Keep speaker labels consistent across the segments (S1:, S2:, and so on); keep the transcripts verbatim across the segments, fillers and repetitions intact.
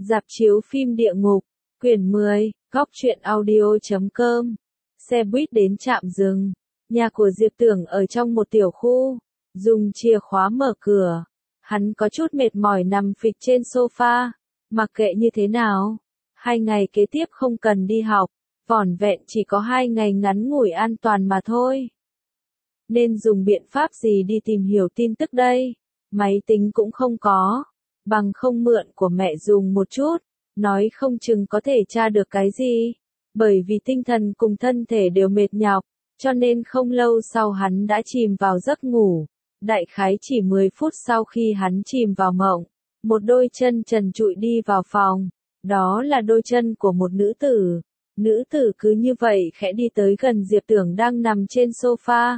S1: Rạp chiếu phim địa ngục, quyển mười, góc truyện audio chấm com. Xe buýt đến trạm dừng. Nhà của Diệp Tưởng ở trong một tiểu khu. Dùng chìa khóa mở cửa. Hắn có chút mệt mỏi nằm phịch trên sofa. Mặc kệ như thế nào. Hai ngày kế tiếp không cần đi học. Vỏn vẹn chỉ có hai ngày ngắn ngủi an toàn mà thôi. Nên dùng biện pháp gì đi tìm hiểu tin tức đây? Máy tính cũng không có. Bằng không mượn của mẹ dùng một chút. Nói không chừng có thể tra được cái gì. Bởi vì tinh thần cùng thân thể đều mệt nhọc. Cho nên không lâu sau hắn đã chìm vào giấc ngủ. Đại khái chỉ mười phút sau khi hắn chìm vào mộng. Một đôi chân trần trụi đi vào phòng. Đó là đôi chân của một nữ tử. Nữ tử cứ như vậy khẽ đi tới gần Diệp Tưởng đang nằm trên sofa.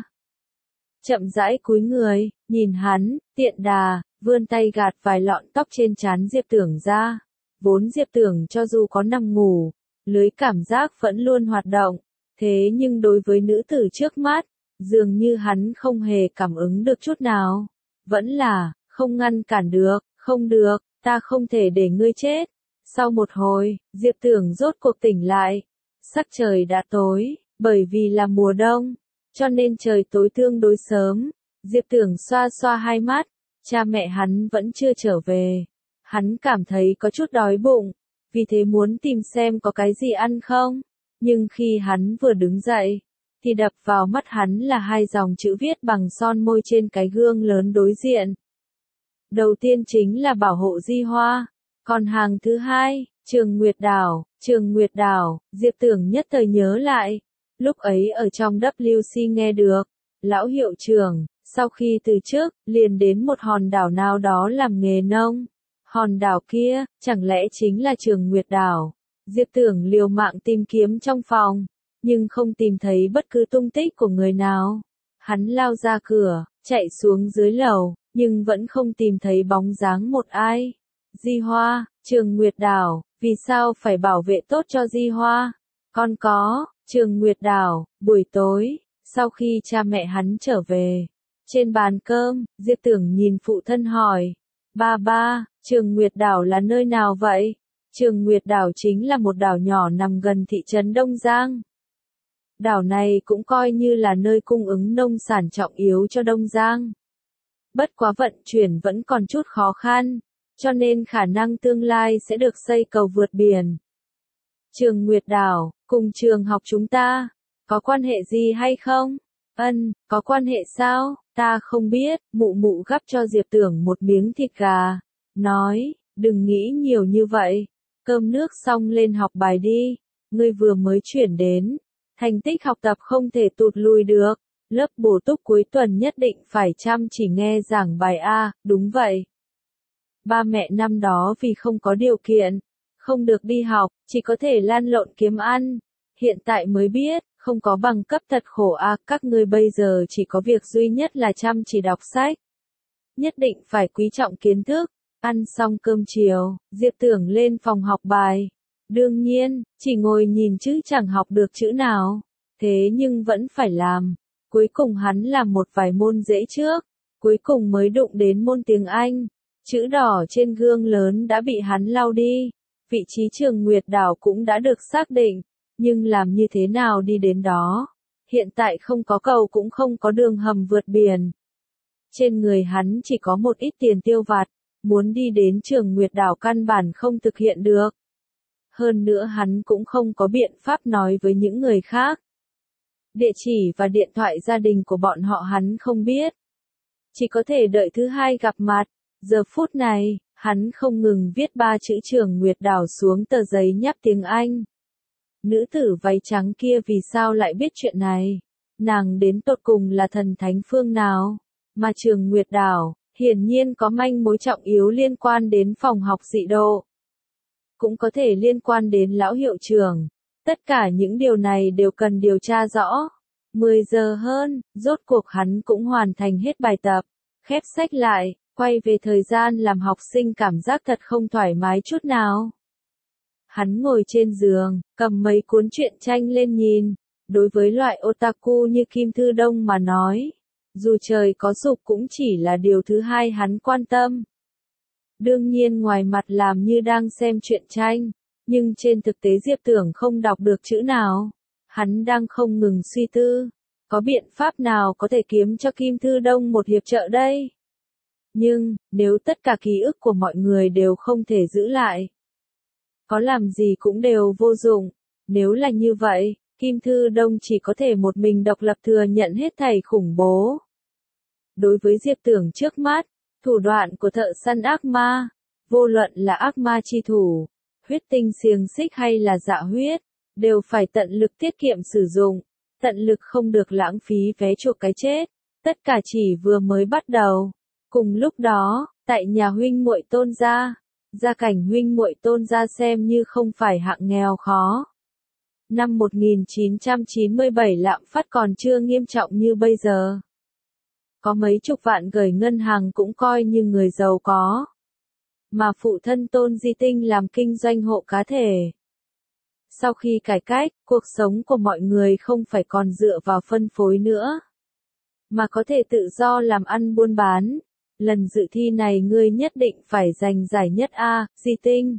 S1: Chậm rãi cúi người, nhìn hắn, tiện đà, vươn tay gạt vài lọn tóc trên trán Diệp Tưởng ra. Vốn Diệp Tưởng cho dù có nằm ngủ, lưới cảm giác vẫn luôn hoạt động. Thế nhưng đối với nữ tử trước mắt, dường như hắn không hề cảm ứng được chút nào. Vẫn là, không ngăn cản được, không được, ta không thể để ngươi chết. Sau một hồi, Diệp Tưởng rốt cuộc tỉnh lại. Sắc trời đã tối, bởi vì là mùa đông, cho nên trời tối tương đối sớm. Diệp Tưởng xoa xoa hai mắt, cha mẹ hắn vẫn chưa trở về. Hắn cảm thấy có chút đói bụng, vì thế muốn tìm xem có cái gì ăn không. Nhưng khi hắn vừa đứng dậy, thì đập vào mắt hắn là hai dòng chữ viết bằng son môi trên cái gương lớn đối diện. Đầu tiên chính là bảo hộ Di Hoa, còn hàng thứ hai, Trường Nguyệt Đảo. Trường Nguyệt Đảo, Diệp Tưởng nhất thời nhớ lại. Lúc ấy ở trong W C nghe được, lão hiệu trưởng, sau khi từ trước, liền đến một hòn đảo nào đó làm nghề nông. Hòn đảo kia, chẳng lẽ chính là Trường Nguyệt Đảo? Diệp Tưởng liều mạng tìm kiếm trong phòng, nhưng không tìm thấy bất cứ tung tích của người nào. Hắn lao ra cửa, chạy xuống dưới lầu, nhưng vẫn không tìm thấy bóng dáng một ai. Di Hoa, Trường Nguyệt Đảo, vì sao phải bảo vệ tốt cho Di Hoa? Con có, Trường Nguyệt Đảo, buổi tối, sau khi cha mẹ hắn trở về. Trên bàn cơm, Diệp Tưởng nhìn phụ thân hỏi. Ba ba, Trường Nguyệt Đảo là nơi nào vậy? Trường Nguyệt Đảo chính là một đảo nhỏ nằm gần thị trấn Đông Giang. Đảo này cũng coi như là nơi cung ứng nông sản trọng yếu cho Đông Giang. Bất quá vận chuyển vẫn còn chút khó khăn, cho nên khả năng tương lai sẽ được xây cầu vượt biển. Trường Nguyệt Đảo, cùng trường học chúng ta, có quan hệ gì hay không? Ân, có quan hệ sao? Ta không biết. Mụ mụ gắp cho Diệp Tưởng một miếng thịt gà. Nói, đừng nghĩ nhiều như vậy. Cơm nước xong lên học bài đi. Ngươi vừa mới chuyển đến. Thành tích học tập không thể tụt lùi được. Lớp bổ túc cuối tuần nhất định phải chăm chỉ nghe giảng bài A, đúng vậy. Ba mẹ năm đó vì không có điều kiện, không được đi học, chỉ có thể lan lộn kiếm ăn. Hiện tại mới biết, không có bằng cấp thật khổ à, các ngươi bây giờ chỉ có việc duy nhất là chăm chỉ đọc sách. Nhất định phải quý trọng kiến thức. Ăn xong cơm chiều, Diệp Tưởng lên phòng học bài. Đương nhiên, chỉ ngồi nhìn chứ chẳng học được chữ nào. Thế nhưng vẫn phải làm. Cuối cùng hắn làm một vài môn dễ trước. Cuối cùng mới đụng đến môn tiếng Anh. Chữ đỏ trên gương lớn đã bị hắn lau đi. Vị trí Trường Nguyệt Đảo cũng đã được xác định. Nhưng làm như thế nào đi đến đó? Hiện tại không có cầu cũng không có đường hầm vượt biển. Trên người hắn chỉ có một ít tiền tiêu vặt. Muốn đi đến Trường Nguyệt Đảo căn bản không thực hiện được. Hơn nữa hắn cũng không có biện pháp nói với những người khác. Địa chỉ và điện thoại gia đình của bọn họ hắn không biết. Chỉ có thể đợi thứ hai gặp mặt. Giờ phút này, hắn không ngừng viết ba chữ Trường Nguyệt Đảo xuống tờ giấy nháp tiếng Anh. Nữ tử váy trắng kia vì sao lại biết chuyện này? Nàng đến tột cùng là thần thánh phương nào? Mà Trường Nguyệt Đảo, hiển nhiên có manh mối trọng yếu liên quan đến phòng học dị độ. Cũng có thể liên quan đến lão hiệu trưởng. Tất cả những điều này đều cần điều tra rõ. mười giờ hơn, rốt cuộc hắn cũng hoàn thành hết bài tập. Khép sách lại, quay về thời gian làm học sinh cảm giác thật không thoải mái chút nào. Hắn ngồi trên giường, cầm mấy cuốn truyện tranh lên nhìn. Đối với loại otaku như Kim Thư Đông mà nói, dù trời có sụp cũng chỉ là điều thứ hai hắn quan tâm. Đương nhiên ngoài mặt làm như đang xem truyện tranh, nhưng trên thực tế Diệp Tưởng không đọc được chữ nào. Hắn đang không ngừng suy tư, có biện pháp nào có thể kiếm cho Kim Thư Đông một hiệp trợ đây? Nhưng, nếu tất cả ký ức của mọi người đều không thể giữ lại, có làm gì cũng đều vô dụng. Nếu là như vậy, Kim Thư Đông chỉ có thể một mình độc lập thừa nhận hết thảy khủng bố. Đối với Diệp Tưởng trước mắt, thủ đoạn của thợ săn ác ma, vô luận là ác ma chi thủ, huyết tinh xiềng xích hay là dạ huyết, đều phải tận lực tiết kiệm sử dụng, tận lực không được lãng phí vé chuộc cái chết, tất cả chỉ vừa mới bắt đầu. Cùng lúc đó, tại nhà huynh muội Tôn gia, gia cảnh huynh muội Tôn gia xem như không phải hạng nghèo khó. Năm một nghìn chín trăm chín mươi bảy lạm phát còn chưa nghiêm trọng như bây giờ. Có mấy chục vạn gửi ngân hàng cũng coi như người giàu có. Mà phụ thân Tôn Di Tinh làm kinh doanh hộ cá thể. Sau khi cải cách, cuộc sống của mọi người không phải còn dựa vào phân phối nữa, mà có thể tự do làm ăn buôn bán. Lần dự thi này ngươi nhất định phải giành giải nhất a, Di Tinh.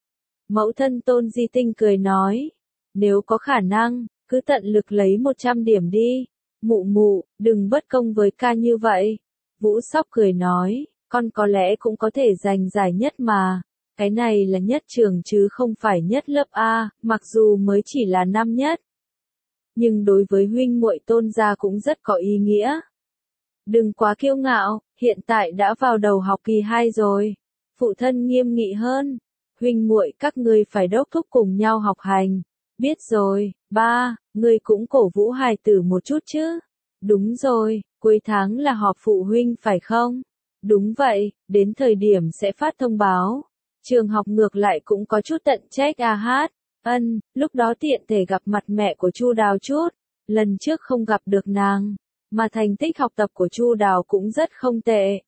S1: Mẫu thân Tôn Di Tinh cười nói, nếu có khả năng, cứ tận lực lấy một trăm điểm đi. Mụ mụ, đừng bất công với ca như vậy. Vũ Sóc cười nói, con có lẽ cũng có thể giành giải nhất mà. Cái này là nhất trường chứ không phải nhất lớp A, mặc dù mới chỉ là năm nhất. Nhưng đối với huynh muội Tôn gia cũng rất có ý nghĩa. Đừng quá kiêu ngạo, hiện tại đã vào đầu học kỳ hai rồi. Phụ thân nghiêm nghị hơn, huynh muội các ngươi phải đốc thúc cùng nhau học hành. Biết rồi, ba, ngươi cũng cổ vũ hài tử một chút chứ. Đúng rồi, cuối tháng là họp phụ huynh phải không? Đúng vậy, đến thời điểm sẽ phát thông báo. Trường học ngược lại cũng có chút tận trách a hát. Ân, lúc đó tiện thể gặp mặt mẹ của Chu Đào chút. Lần trước không gặp được nàng, mà thành tích học tập của Chu Đào cũng rất không tệ.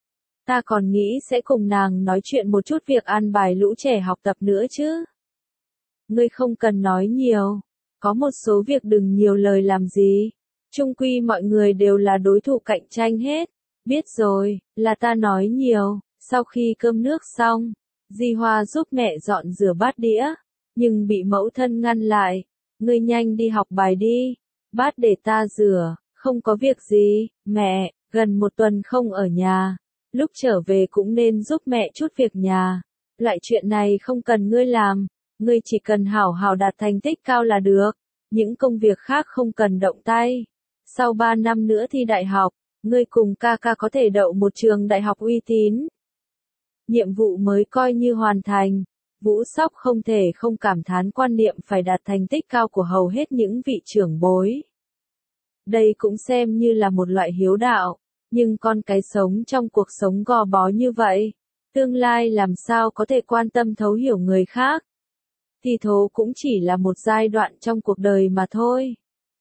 S1: Ta còn nghĩ sẽ cùng nàng nói chuyện một chút việc an bài lũ trẻ học tập nữa chứ. Ngươi không cần nói nhiều, có một số việc đừng nhiều lời làm gì. Chung quy mọi người đều là đối thủ cạnh tranh hết. Biết rồi, là ta nói nhiều. Sau khi cơm nước xong, Di Hoa giúp mẹ dọn rửa bát đĩa, nhưng bị mẫu thân ngăn lại. Ngươi nhanh đi học bài đi, bát để ta rửa, không có việc gì, mẹ, gần một tuần không ở nhà. Lúc trở về cũng nên giúp mẹ chút việc nhà. Loại chuyện này không cần ngươi làm. Ngươi chỉ cần hảo hảo đạt thành tích cao là được, những công việc khác không cần động tay. Sau ba năm nữa thi đại học, ngươi cùng ca ca có thể đậu một trường đại học uy tín. Nhiệm vụ mới coi như hoàn thành, Vũ Sóc không thể không cảm thán quan niệm phải đạt thành tích cao của hầu hết những vị trưởng bối. Đây cũng xem như là một loại hiếu đạo, nhưng con cái sống trong cuộc sống gò bó như vậy, tương lai làm sao có thể quan tâm thấu hiểu người khác. Thi thố cũng chỉ là một giai đoạn trong cuộc đời mà thôi.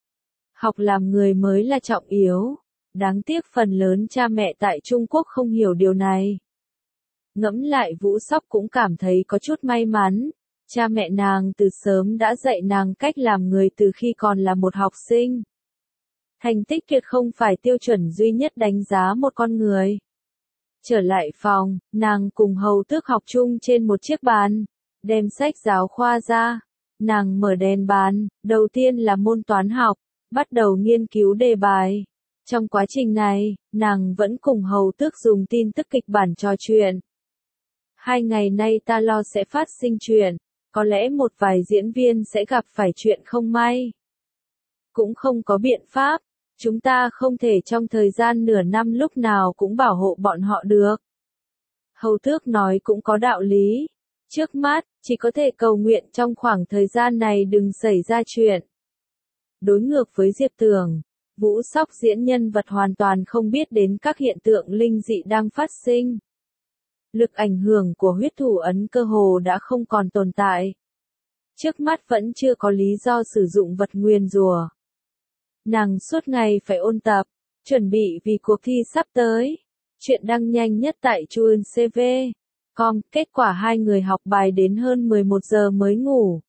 S1: Học làm người mới là trọng yếu. Đáng tiếc phần lớn cha mẹ tại Trung Quốc không hiểu điều này. Ngẫm lại Vũ Sóc cũng cảm thấy có chút may mắn. Cha mẹ nàng từ sớm đã dạy nàng cách làm người từ khi còn là một học sinh. Thành tích tuyệt không phải tiêu chuẩn duy nhất đánh giá một con người. Trở lại phòng, nàng cùng hầu tước học chung trên một chiếc bàn. Đem sách giáo khoa ra, nàng mở đèn bàn, đầu tiên là môn toán học, bắt đầu nghiên cứu đề bài. Trong quá trình này, nàng vẫn cùng hầu tước dùng tin tức kịch bản trò chuyện. Hai ngày nay ta lo sẽ phát sinh chuyện, có lẽ một vài diễn viên sẽ gặp phải chuyện không may. Cũng không có biện pháp, chúng ta không thể trong thời gian nửa năm lúc nào cũng bảo hộ bọn họ được. Hầu tước nói cũng có đạo lý. Trước mắt, chỉ có thể cầu nguyện trong khoảng thời gian này đừng xảy ra chuyện. Đối ngược với Diệp Tưởng, Vũ Sóc diễn nhân vật hoàn toàn không biết đến các hiện tượng linh dị đang phát sinh. Lực ảnh hưởng của huyết thủ ấn cơ hồ đã không còn tồn tại. Trước mắt vẫn chưa có lý do sử dụng vật nguyền rủa. Nàng suốt ngày phải ôn tập, chuẩn bị vì cuộc thi sắp tới. Chuyện đăng nhanh nhất tại Chuan xê vê chấm com, kết quả hai người học bài đến hơn mười một giờ mới ngủ.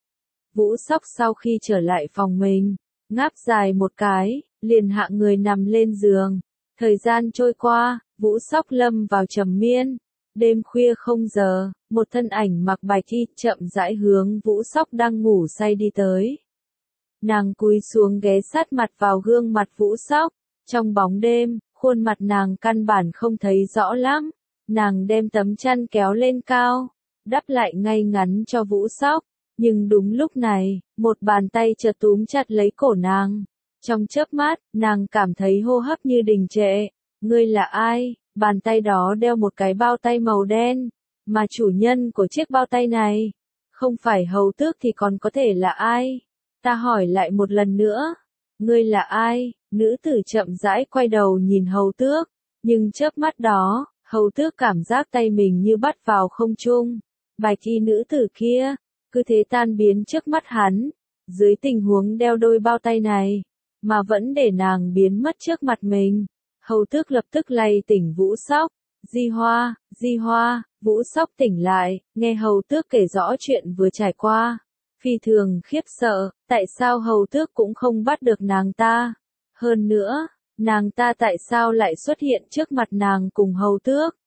S1: Vũ Sóc sau khi trở lại phòng mình, ngáp dài một cái, liền hạ người nằm lên giường. Thời gian trôi qua, Vũ Sóc lâm vào trầm miên. Đêm khuya không giờ, một thân ảnh mặc bạch y chậm rãi hướng Vũ Sóc đang ngủ say đi tới. Nàng cúi xuống ghé sát mặt vào gương mặt Vũ Sóc, trong bóng đêm, khuôn mặt nàng căn bản không thấy rõ lắm. Nàng đem tấm chăn kéo lên cao, đắp lại ngay ngắn cho Vũ Sóc, nhưng đúng lúc này, một bàn tay chợt túm chặt lấy cổ nàng. Trong chớp mắt, nàng cảm thấy hô hấp như đình trệ. Ngươi là ai? Bàn tay đó đeo một cái bao tay màu đen, mà chủ nhân của chiếc bao tay này, không phải hầu tước thì còn có thể là ai? Ta hỏi lại một lần nữa, ngươi là ai? Nữ tử chậm rãi quay đầu nhìn hầu tước, nhưng chớp mắt đó, hầu tước cảm giác tay mình như bắt vào không trung. Bạch y nữ tử kia, cứ thế tan biến trước mắt hắn, dưới tình huống đeo đôi bao tay này, mà vẫn để nàng biến mất trước mặt mình. Hầu tước lập tức lay tỉnh Vũ Sóc. Di Hoa, Di Hoa, Vũ Sóc tỉnh lại, nghe hầu tước kể rõ chuyện vừa trải qua. Phi thường khiếp sợ, tại sao hầu tước cũng không bắt được nàng ta? Hơn nữa, nàng ta tại sao lại xuất hiện trước mặt nàng cùng hầu tước?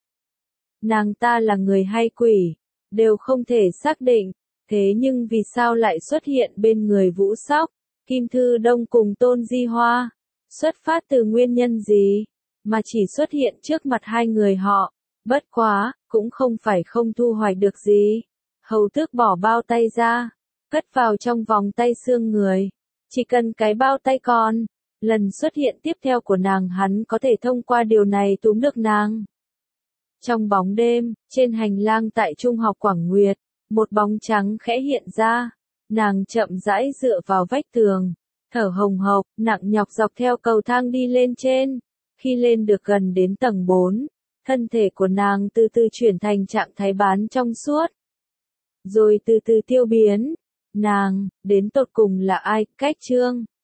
S1: Nàng ta là người hay quỷ, đều không thể xác định, thế nhưng vì sao lại xuất hiện bên người Vũ Sóc, Kim Thư Đông cùng Tôn Di Hoa? Xuất phát từ nguyên nhân gì, mà chỉ xuất hiện trước mặt hai người họ? Bất quá, cũng không phải không thu hoạch được gì. Hầu tước bỏ bao tay ra, cất vào trong vòng tay xương người. Chỉ cần cái bao tay còn, lần xuất hiện tiếp theo của nàng hắn có thể thông qua điều này túm được nàng. Trong bóng đêm, trên hành lang tại Trung học Quảng Nguyệt, một bóng trắng khẽ hiện ra. Nàng chậm rãi dựa vào vách tường, thở hồng hộc, nặng nhọc dọc theo cầu thang đi lên trên. Khi lên được gần đến tầng bốn, thân thể của nàng từ từ chuyển thành trạng thái bán trong suốt, rồi từ từ tiêu biến. Nàng, đến tột cùng là ai? Cách chương